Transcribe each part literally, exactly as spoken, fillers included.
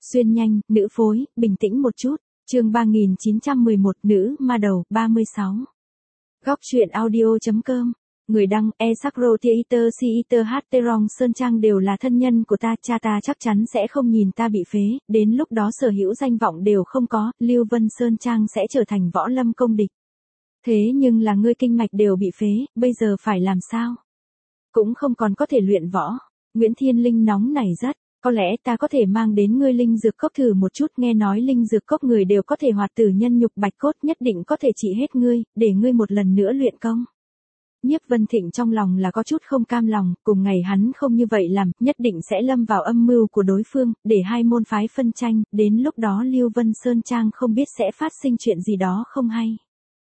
Xuyên nhanh, nữ phối, bình tĩnh một chút. Chương ba nghìn chín trăm mười một, nữ ma đầu, ba mươi sáu. Góc truyện audio.com. Người đăng, e Sakro Theater Theater Hatterong Sơn Trang đều là thân nhân của ta, cha ta chắc chắn sẽ không nhìn ta bị phế, đến lúc đó sở hữu danh vọng đều không có, Lưu Vân Sơn Trang sẽ trở thành võ lâm công địch. Thế nhưng là ngươi kinh mạch đều bị phế, bây giờ phải làm sao? Cũng không còn có thể luyện võ. Nguyễn Thiên Linh nóng nảy rất. Có lẽ ta có thể mang đến ngươi linh dược cốc thử một chút, nghe nói linh dược cốc người đều có thể hoạt tử nhân nhục bạch cốt, nhất định có thể trị hết ngươi, để ngươi một lần nữa luyện công. Nhiếp Vân Thịnh trong lòng là có chút không cam lòng, cùng ngày hắn không như vậy làm, nhất định sẽ lâm vào âm mưu của đối phương, để hai môn phái phân tranh, đến lúc đó Lưu Vân Sơn Trang không biết sẽ phát sinh chuyện gì đó không hay.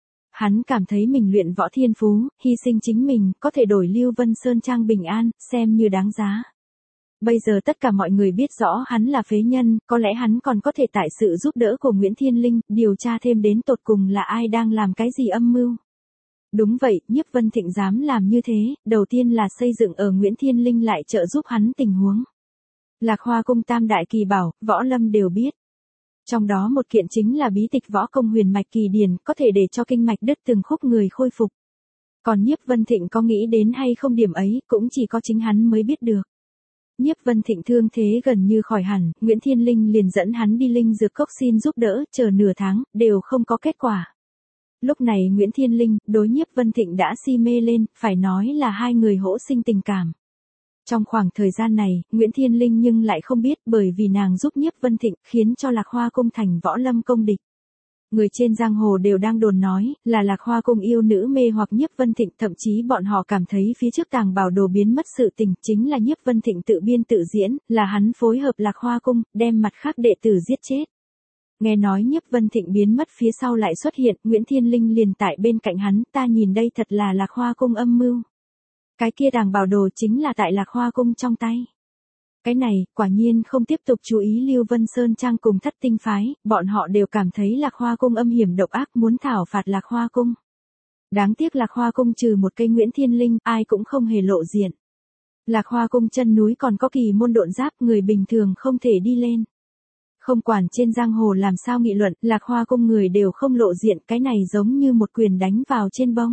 Hắn cảm thấy mình luyện võ thiên phú, hy sinh chính mình, có thể đổi Lưu Vân Sơn Trang bình an, xem như đáng giá. Bây giờ tất cả mọi người biết rõ hắn là phế nhân, có lẽ hắn còn có thể tại sự giúp đỡ của Nguyễn Thiên Linh, điều tra thêm đến tột cùng là ai đang làm cái gì âm mưu. Đúng vậy, Nhiếp Vân Thịnh dám làm như thế, đầu tiên là xây dựng ở Nguyễn Thiên Linh lại trợ giúp hắn tình huống. Lạc Hoa cung tam đại kỳ bảo, võ lâm đều biết. Trong đó một kiện chính là bí tịch võ công huyền mạch kỳ điển, có thể để cho kinh mạch đứt từng khúc người khôi phục. Còn Nhiếp Vân Thịnh có nghĩ đến hay không điểm ấy, cũng chỉ có chính hắn mới biết được. Nhiếp Vân Thịnh thương thế gần như khỏi hẳn, Nguyễn Thiên Linh liền dẫn hắn đi linh dược cốc xin giúp đỡ, chờ nửa tháng, đều không có kết quả. Lúc này Nguyễn Thiên Linh, đối Nhiếp Vân Thịnh đã si mê lên, phải nói là hai người hỗ sinh tình cảm. Trong khoảng thời gian này, Nguyễn Thiên Linh nhưng lại không biết, bởi vì nàng giúp Nhiếp Vân Thịnh, khiến cho Lạc Hoa cung thành võ lâm công địch. Người trên giang hồ đều đang đồn nói, là Lạc Hoa cung yêu nữ mê hoặc Nhiếp Vân Thịnh, thậm chí bọn họ cảm thấy phía trước tàng bảo đồ biến mất sự tình, chính là Nhiếp Vân Thịnh tự biên tự diễn, là hắn phối hợp Lạc Hoa cung, đem mặt khác đệ tử giết chết. Nghe nói Nhiếp Vân Thịnh biến mất phía sau lại xuất hiện, Nguyễn Thiên Linh liền tại bên cạnh hắn, ta nhìn đây thật là Lạc Hoa cung âm mưu. Cái kia tàng bảo đồ chính là tại Lạc Hoa cung trong tay. Cái này, quả nhiên không tiếp tục chú ý Lưu Vân Sơn Trang cùng Thất Tinh phái, bọn họ đều cảm thấy Lạc Hoa cung âm hiểm độc ác, muốn thảo phạt Lạc Hoa cung. Đáng tiếc Lạc Hoa cung trừ một cây Nguyễn Thiên Linh, ai cũng không hề lộ diện. Lạc Hoa cung chân núi còn có kỳ môn độn giáp, người bình thường không thể đi lên. Không quản trên giang hồ làm sao nghị luận, Lạc Hoa cung người đều không lộ diện, cái này giống như một quyền đánh vào trên bông.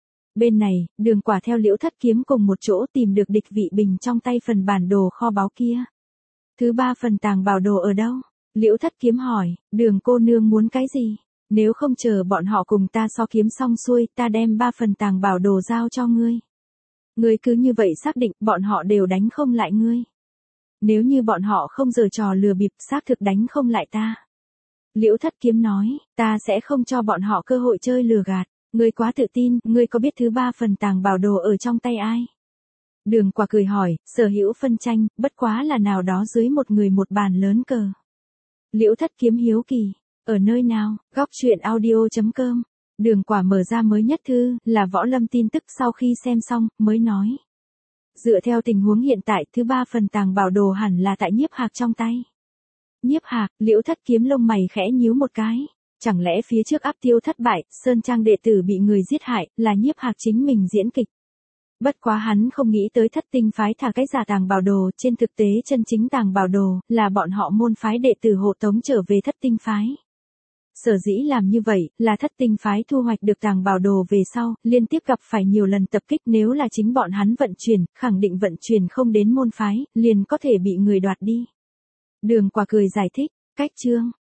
Bên này, Đường Quả theo Liễu Thất Kiếm cùng một chỗ tìm được địch vị bình trong tay phần bản đồ kho báu kia. Thứ ba phần tàng bảo đồ ở đâu? Liễu Thất Kiếm hỏi, Đường cô nương muốn cái gì? Nếu không chờ bọn họ cùng ta so kiếm xong xuôi, ta đem ba phần tàng bảo đồ giao cho ngươi. Ngươi cứ như vậy xác định, bọn họ đều đánh không lại ngươi. Nếu như bọn họ không giở trò lừa bịp, xác thực đánh không lại ta. Liễu Thất Kiếm nói, ta sẽ không cho bọn họ cơ hội chơi lừa gạt. Ngươi quá tự tin, ngươi có biết thứ ba phần tàng bảo đồ ở trong tay ai? Đường Quả cười hỏi, sở hữu phân tranh, bất quá là nào đó dưới một người một bàn lớn cờ. Liễu Thất Kiếm hiếu kỳ, ở nơi nào? Góc truyện audio.com. Đường Quả mở ra mới nhất thư, là võ lâm tin tức, sau khi xem xong, mới nói. Dựa theo tình huống hiện tại, thứ ba phần tàng bảo đồ hẳn là tại Nhiếp Hạc trong tay. Nhiếp Hạc, Liễu Thất Kiếm lông mày khẽ nhíu một cái. Chẳng lẽ phía trước áp tiêu thất bại, Sơn Trang đệ tử bị người giết hại, là Nhiếp Hạc chính mình diễn kịch. Bất quá hắn không nghĩ tới Thất Tinh phái thả cái giả tàng bảo đồ, trên thực tế chân chính tàng bảo đồ, là bọn họ môn phái đệ tử hộ tống trở về Thất Tinh phái. Sở dĩ làm như vậy, là Thất Tinh phái thu hoạch được tàng bảo đồ về sau, liên tiếp gặp phải nhiều lần tập kích, nếu là chính bọn hắn vận chuyển, khẳng định vận chuyển không đến môn phái, liền có thể bị người đoạt đi. Đường Quả cười giải thích, cách chương,